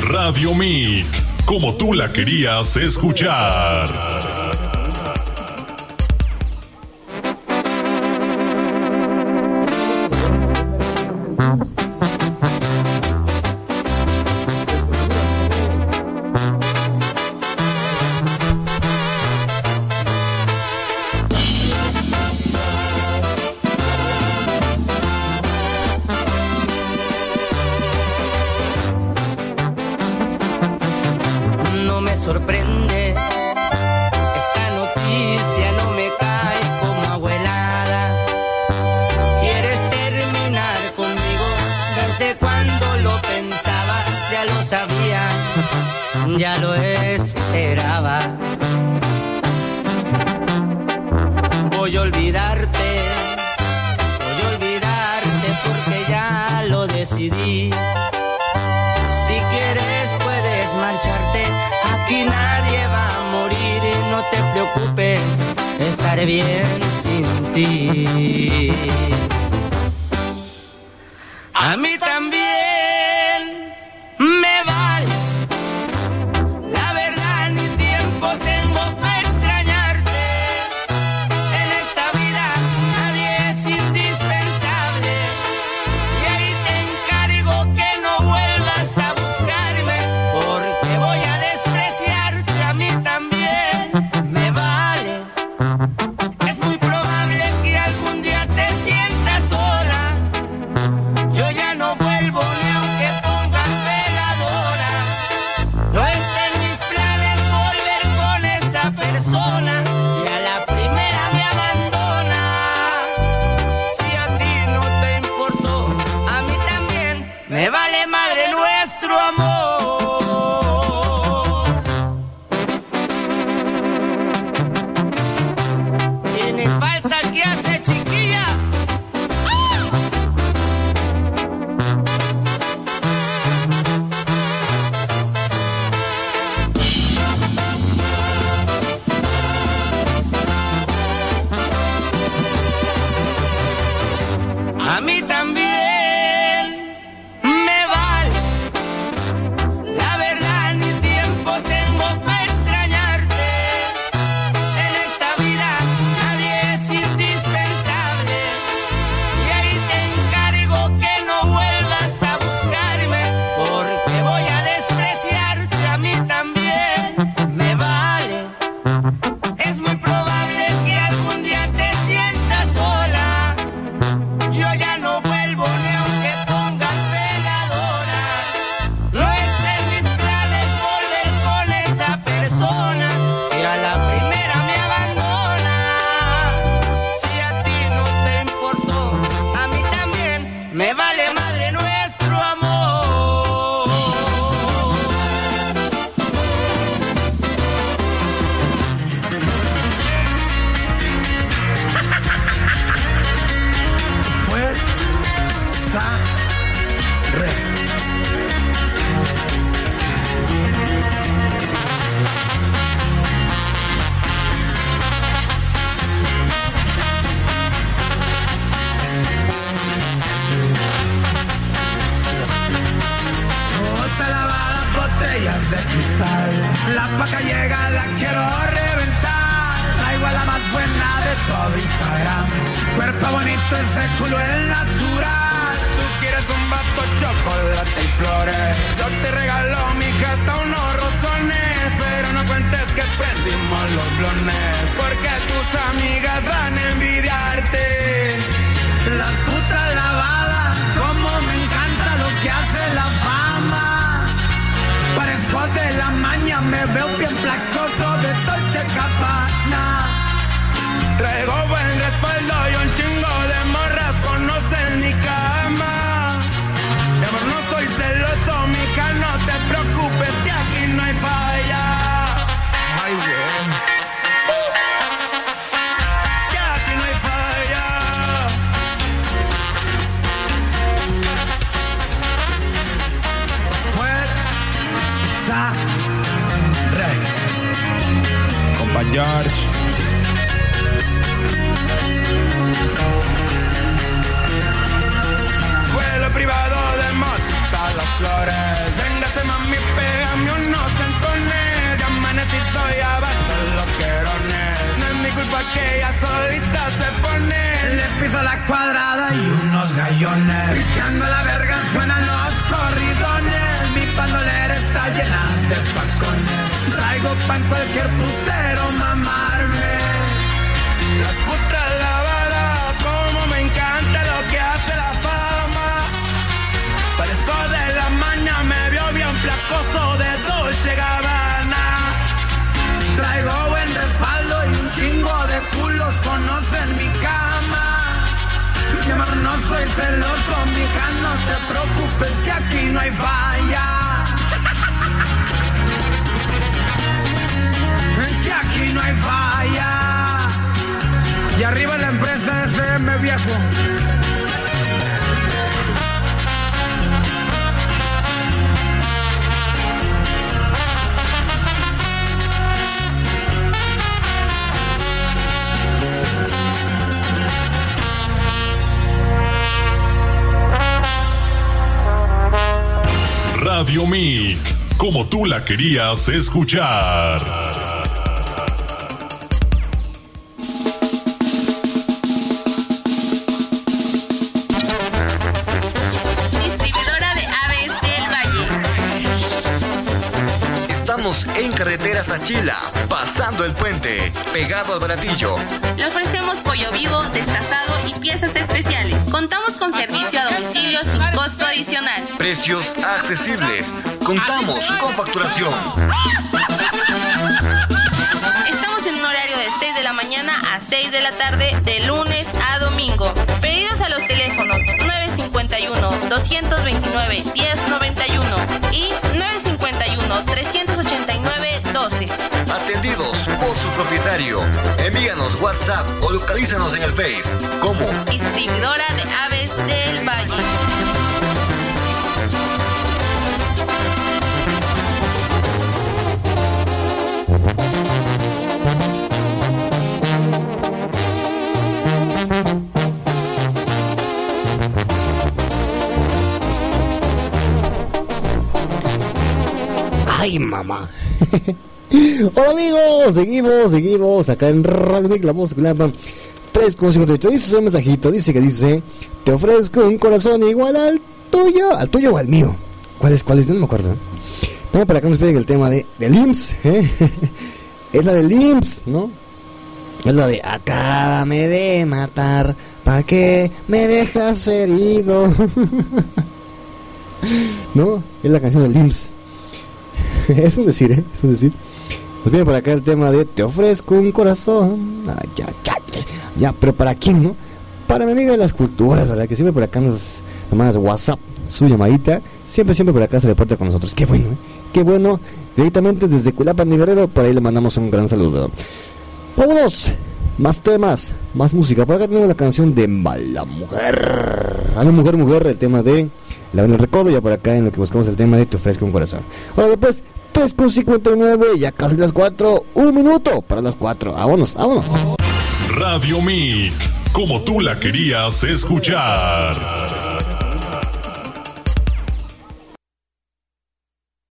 Radio Mic, como tú la querías escuchar. Ya lo esperaba. Voy a olvidarte porque ya lo decidí. Si quieres puedes marcharte, aquí nadie va a morir. No te preocupes, estaré bien sin ti. A mí también me vale. La verdad ni tiempo tengo para extrañarte. En esta vida nadie es indispensable. Y ahí te encargo que no vuelvas a buscarme, porque voy a despreciarte. A mí también me vale. Es muy probable que algún día te sientas sola. Yo ya no vuelvo ni aunque pongas veladora. No está en mis planes volver con esa persona, y a la primera me abandona. Si a ti no te importó, a mí también me vale madre nuestro amor. Tiene falta que hace, chiquilla. A mí también me vale. La verdad ni tiempo tengo para extrañarte. En esta vida nadie es indispensable. Y ahí te encargo que no vuelvas a buscarme, porque voy a despreciarte. A mí también me vale. Es muy probable que algún día te sientas sola. Yo ya no vuelvo ni aunque pongas veladora. No está en mis planes volver con esa persona, que a la primera me abandona. Si a ti no te importó, a mí también me vale madre nuestro amor. Fuerza Re. Bota lavada, botellas de cristal. La paca llega, la quiero reventar. Traigo a la más buena de todo Instagram. Cuerpo bonito, ese culo es natural. Tú quieres un vato, chocolate y flores. Yo te regalo, mija, hasta unos rosones. Pero no cuentes que prendimos los blones, porque tus amigas van a envidiarte. Las putas lavadas, como me encanta lo que hace la fama. Parezco de la maña, me veo bien flacoso de Dolce Gabbana. Traigo buen respaldo y un chingo de morras conocen mi cama. Mi amor, no soy celoso, mija, no te preocupes que aquí no hay falla. Ay, güey. Que aquí no hay falla. Fuerza Re. Compa George. Vuelo privado de Mota Las Flores. Véngase mami, que ella solita se pone. Le piso la cuadrada y unos gallones. Pisando la verga suenan los corridones. Mi bandolera está llena de pacones. Traigo pa' en cualquier putero mamarme. Las putas lavadas, como me encanta lo que hace la fama. Parezco de la maña, me vio bien flacoso de Dolce Gabbana. Traigo buen respaldo y un chingo de culos conocen mi cama. Mi amor, no soy celoso, mija, no te preocupes que aquí no hay falla. Que aquí no hay falla. Y arriba la empresa SM viejo. Radio Mic, como tú la querías escuchar. Distribuidora de aves del Valle. Estamos en carreteras Achila, pasando el puente, pegado al Baratillo. Le ofrecemos pollo vivo, destazado y piezas especiales. Contamos con servicio a domicilio sin costo adicional. Precios accesibles. Contamos con facturación. Estamos en un horario de 6 de la mañana a 6 de la tarde, de lunes a domingo. Pedidos a los teléfonos 951-229-1091 y 951-389-12. Atendidos por su propietario. Envíanos WhatsApp o localízanos en el Face como Distribuidora de aves del Valle. Ay, mamá. Hola amigos, seguimos acá en Radio Mic, la voz que llama 3.58. Dice un mensajito, dice: te ofrezco un corazón igual al tuyo o al mío. ¿Cuál es? No me acuerdo. No, para acá nos piden el tema del IMSS, Es la del IMSS, ¿no? Es la de acábame de matar, ¿pa' qué me dejas herido? ¿No? Es la canción del IMSS. Es un decir, es un decir. Nos viene por acá el tema de te ofrezco un corazón. Ah, ya, pero ¿para quién, no? Para mi amiga de las culturas, ¿verdad? Que siempre por acá nos manda WhatsApp, su llamadita. Siempre por acá se reporta con nosotros. Qué bueno, ¿eh? Qué bueno. Directamente desde Cuilapan de Guerrero, por ahí le mandamos un gran saludo. Vámonos. Más temas, más música. Por acá tenemos la canción de Mala Mujer. A la mujer, el tema de La Ven el Recodo. Ya por acá en lo que buscamos el tema de te ofrezco un corazón. Ahora después 3:59, ya casi las 4, un minuto para las 4. Vámonos. Radio Mic, como tú la querías escuchar.